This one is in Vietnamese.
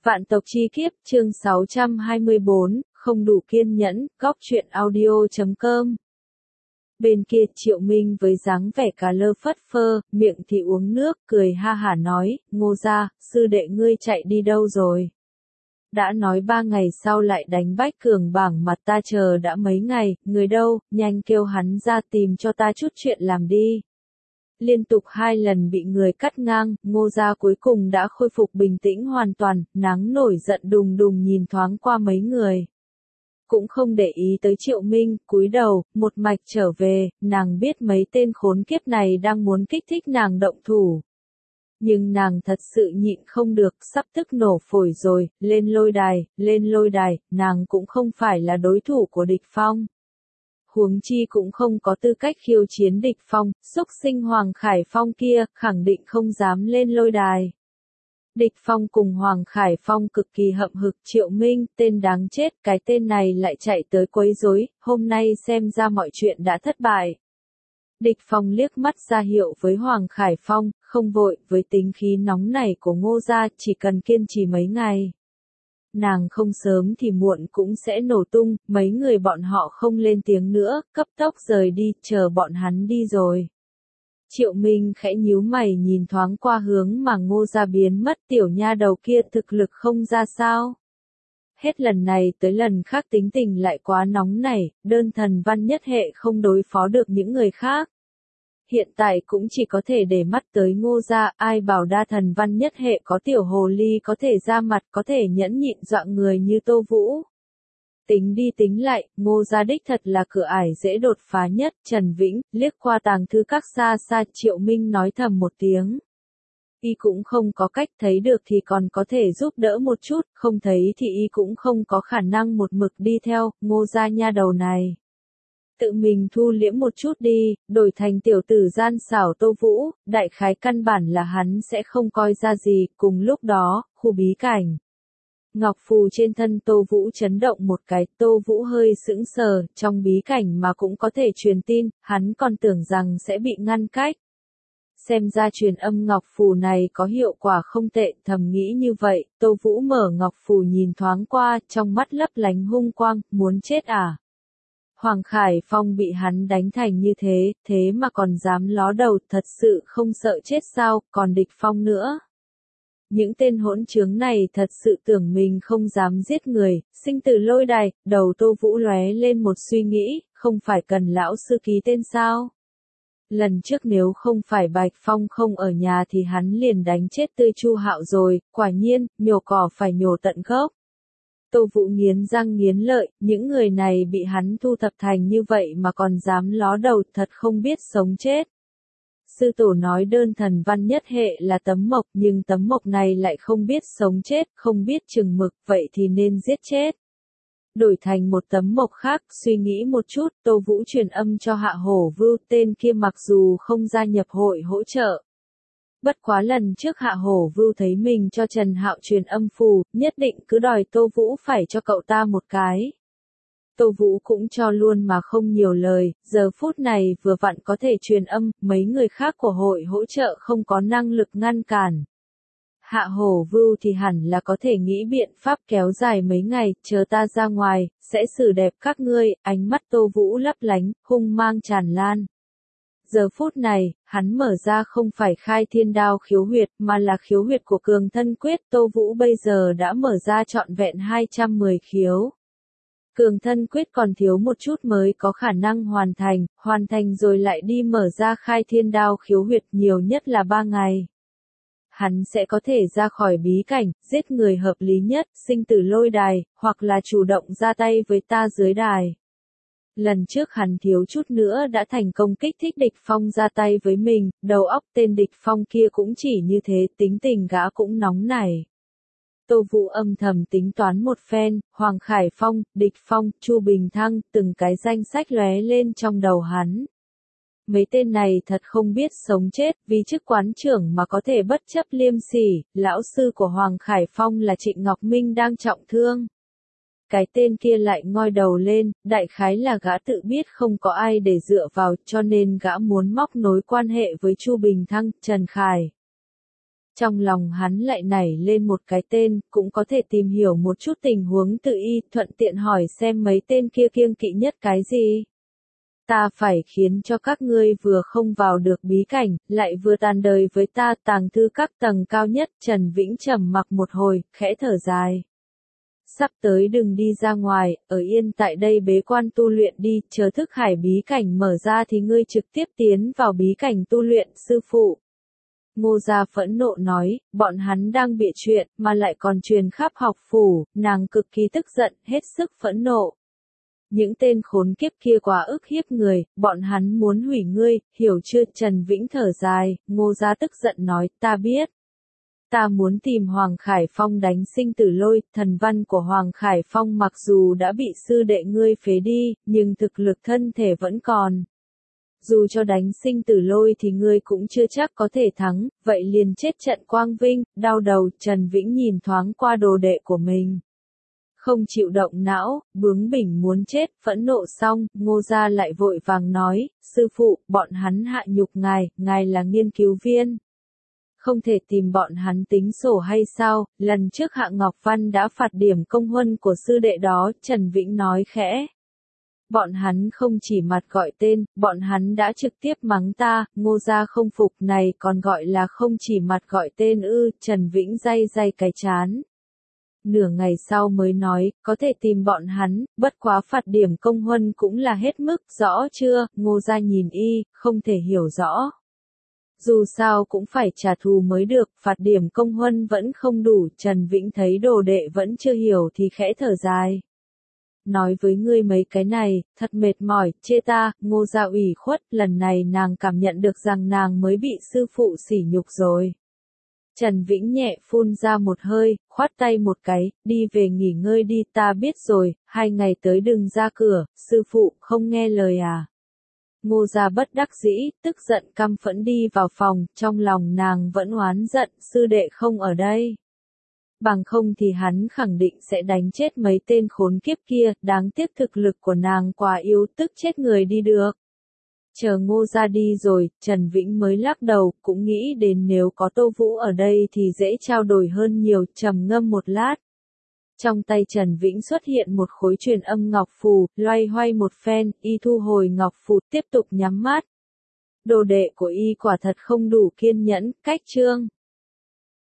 Vạn tộc chi kiếp, chương 624, không đủ kiên nhẫn, góc truyện audio.com. Bên kia Triệu Minh với dáng vẻ cà lơ phất phơ, miệng thì uống nước, cười ha hả nói, Ngô gia, sư đệ ngươi chạy đi đâu rồi? Đã nói 3 ngày sau lại đánh Bách Cường bảng mặt ta chờ đã mấy ngày, người đâu, nhanh kêu hắn ra tìm cho ta chút chuyện làm đi. Liên tục 2 lần bị người cắt ngang, Ngô gia cuối cùng đã khôi phục bình tĩnh hoàn toàn, nắng nổi giận đùng đùng nhìn thoáng qua mấy người. Cũng không để ý tới Triệu Minh, cúi đầu, một mạch trở về, nàng biết mấy tên khốn kiếp này đang muốn kích thích nàng động thủ. Nhưng nàng thật sự nhịn không được, sắp tức nổ phổi rồi, lên lôi đài, nàng cũng không phải là đối thủ của địch phong. Huống chi cũng không có tư cách khiêu chiến địch phong, xúc sinh Hoàng Khải Phong kia, khẳng định không dám lên lôi đài. Địch phong cùng Hoàng Khải Phong cực kỳ hậm hực, Triệu Minh, tên đáng chết, cái tên này lại chạy tới quấy rối, hôm nay xem ra mọi chuyện đã thất bại. Địch phong liếc mắt ra hiệu với Hoàng Khải Phong, không vội, với tính khí nóng này của Ngô gia, chỉ cần kiên trì mấy ngày. Nàng không sớm thì muộn cũng sẽ nổ tung, mấy người bọn họ không lên tiếng nữa, cấp tốc rời đi, chờ bọn hắn đi rồi. Triệu Minh khẽ nhíu mày nhìn thoáng qua hướng mà Ngô gia biến mất, tiểu nha đầu kia thực lực không ra sao. Hết lần này tới lần khác tính tình lại quá nóng nảy, đơn thần văn nhất hệ không đối phó được những người khác. Hiện tại cũng chỉ có thể để mắt tới Ngô gia, ai bảo đa thần văn nhất hệ có tiểu hồ ly có thể ra mặt, có thể nhẫn nhịn dọa người như Tô Vũ. Tính đi tính lại, Ngô gia đích thật là cửa ải dễ đột phá nhất, Trần Vĩnh, liếc qua tàng thư các xa xa, Triệu Minh nói thầm một tiếng. Y cũng không có cách, thấy được thì còn có thể giúp đỡ một chút, không thấy thì y cũng không có khả năng một mực đi theo, Ngô gia nha đầu này. Tự mình thu liễm một chút đi, đổi thành tiểu tử gian xảo Tô Vũ, đại khái căn bản là hắn sẽ không coi ra gì, cùng lúc đó, khu bí cảnh. Ngọc phù trên thân Tô Vũ chấn động một cái, Tô Vũ hơi sững sờ, trong bí cảnh mà cũng có thể truyền tin, hắn còn tưởng rằng sẽ bị ngăn cách. Xem ra truyền âm Ngọc phù này có hiệu quả không tệ, thầm nghĩ như vậy, Tô Vũ mở Ngọc phù nhìn thoáng qua, trong mắt lấp lánh hung quang, muốn chết à? Hoàng Khải Phong bị hắn đánh thành như thế mà còn dám ló đầu, thật sự không sợ chết sao, còn địch phong nữa. Những tên hỗn trướng này thật sự tưởng mình không dám giết người, sinh tử lôi đài, đầu Tô Vũ lóe lên một suy nghĩ, không phải cần lão sư ký tên sao? Lần trước nếu không phải Bạch Phong không ở nhà thì hắn liền đánh chết tươi Chu Hạo rồi, quả nhiên, nhổ cỏ phải nhổ tận gốc. Tô Vũ nghiến răng nghiến lợi, những người này bị hắn thu thập thành như vậy mà còn dám ló đầu, thật không biết sống chết. Sư tổ nói đơn thần văn nhất hệ là tấm mộc, nhưng tấm mộc này lại không biết sống chết, không biết chừng mực, vậy thì nên giết chết. Đổi thành một tấm mộc khác, suy nghĩ một chút, Tô Vũ truyền âm cho Hạ Hổ Vưu, tên kia mặc dù không gia nhập hội hỗ trợ. Bất quá lần trước Hạ Hổ Vưu thấy mình cho Trần Hạo truyền âm phù, nhất định cứ đòi Tô Vũ phải cho cậu ta một cái. Tô Vũ cũng cho luôn mà không nhiều lời, giờ phút này vừa vặn có thể truyền âm, mấy người khác của hội hỗ trợ không có năng lực ngăn cản. Hạ Hổ Vưu thì hẳn là có thể nghĩ biện pháp kéo dài mấy ngày, chờ ta ra ngoài, sẽ xử đẹp các ngươi, ánh mắt Tô Vũ lấp lánh, hung mang tràn lan. Giờ phút này, hắn mở ra không phải khai thiên đao khiếu huyệt, mà là khiếu huyệt của cường thân quyết, Tô Vũ bây giờ đã mở ra trọn vẹn 210 khiếu. Cường thân quyết còn thiếu một chút mới có khả năng hoàn thành rồi lại đi mở ra khai thiên đao khiếu huyệt, nhiều nhất là 3 ngày. Hắn sẽ có thể ra khỏi bí cảnh, giết người hợp lý nhất, sinh tử lôi đài, hoặc là chủ động ra tay với ta dưới đài. Lần trước hắn thiếu chút nữa đã thành công kích thích địch phong ra tay với mình, đầu óc tên địch phong kia cũng chỉ như thế, tính tình gã cũng nóng nảy. Tô Vũ âm thầm tính toán một phen, Hoàng Khải Phong, địch phong, Chu Bình Thăng, từng cái danh sách lóe lên trong đầu hắn. Mấy tên này thật không biết sống chết, vì chức quán trưởng mà có thể bất chấp liêm sỉ, lão sư của Hoàng Khải Phong là Trịnh Ngọc Minh đang trọng thương. Cái tên kia lại ngoi đầu lên, đại khái là gã tự biết không có ai để dựa vào, cho nên gã muốn móc nối quan hệ với Chu Bình Thăng, Trần Khải. Trong lòng hắn lại nảy lên một cái tên, cũng có thể tìm hiểu một chút tình huống từ y, thuận tiện hỏi xem mấy tên kia kiêng kỵ nhất cái gì. Ta phải khiến cho các ngươi vừa không vào được bí cảnh, lại vừa tàn đời với ta. Tàng thư các tầng cao nhất. Trần Vĩnh trầm mặc một hồi, khẽ thở dài. Sắp tới đừng đi ra ngoài, ở yên tại đây bế quan tu luyện đi, chờ thức hải bí cảnh mở ra thì ngươi trực tiếp tiến vào bí cảnh tu luyện. Sư phụ. Ngô Gia phẫn nộ nói, bọn hắn đang bịa chuyện, mà lại còn truyền khắp học phủ. Nàng cực kỳ tức giận, hết sức phẫn nộ. Những tên khốn kiếp kia quá ức hiếp người, bọn hắn muốn hủy ngươi, hiểu chưa? Trần Vĩnh thở dài. Ngô Gia tức giận nói, ta biết. Ta muốn tìm Hoàng Khải Phong đánh sinh tử lôi. Thần văn của Hoàng Khải Phong mặc dù đã bị sư đệ ngươi phế đi, nhưng thực lực thân thể vẫn còn. Dù cho đánh sinh tử lôi thì ngươi cũng chưa chắc có thể thắng, vậy liền chết trận quang vinh. Đau đầu. Trần Vĩnh nhìn thoáng qua đồ đệ của mình. Không chịu động não, bướng bỉnh muốn chết. Phẫn nộ xong, Ngô Gia lại vội vàng nói, sư phụ, bọn hắn hạ nhục ngài là nghiên cứu viên. Không thể tìm bọn hắn tính sổ hay sao? Lần trước Hạ Ngọc Văn đã phạt điểm công huân của sư đệ đó. Trần Vĩnh nói khẽ. Bọn hắn không chỉ mặt gọi tên, bọn hắn đã trực tiếp mắng ta. Ngô Gia không phục, này còn gọi là không chỉ mặt gọi tên ư? Trần Vĩnh day cái trán. Nửa ngày sau mới nói, có thể tìm bọn hắn, bất quá phạt điểm công huân cũng là hết mức, rõ chưa? Ngô Gia nhìn y, không thể hiểu rõ. Dù sao cũng phải trả thù mới được, phạt điểm công huân vẫn không đủ. Trần Vĩnh thấy đồ đệ vẫn chưa hiểu thì khẽ thở dài. Nói với ngươi mấy cái này, thật mệt mỏi, chê ta. Ngô Gia ủy khuất, lần này nàng cảm nhận được rằng nàng mới bị sư phụ sỉ nhục rồi. Trần Vĩnh nhẹ phun ra một hơi, khoát tay một cái, đi về nghỉ ngơi đi. Ta biết rồi, 2 ngày tới đừng ra cửa. Sư phụ không nghe lời à? Ngô Gia bất đắc dĩ, tức giận căm phẫn đi vào phòng, trong lòng nàng vẫn oán giận, sư đệ không ở đây. Bằng không thì hắn khẳng định sẽ đánh chết mấy tên khốn kiếp kia. Đáng tiếc thực lực của nàng quá yếu, tức chết người đi được. Chờ Ngô Gia đi rồi, Trần Vĩnh mới lắc đầu, cũng nghĩ đến nếu có Tô Vũ ở đây thì dễ trao đổi hơn nhiều. Trầm ngâm một lát. Trong tay Trần Vĩnh xuất hiện một khối truyền âm ngọc phù, loay hoay một phen, y thu hồi ngọc phù, tiếp tục nhắm mắt. Đồ đệ của y quả thật không đủ kiên nhẫn. Cách chương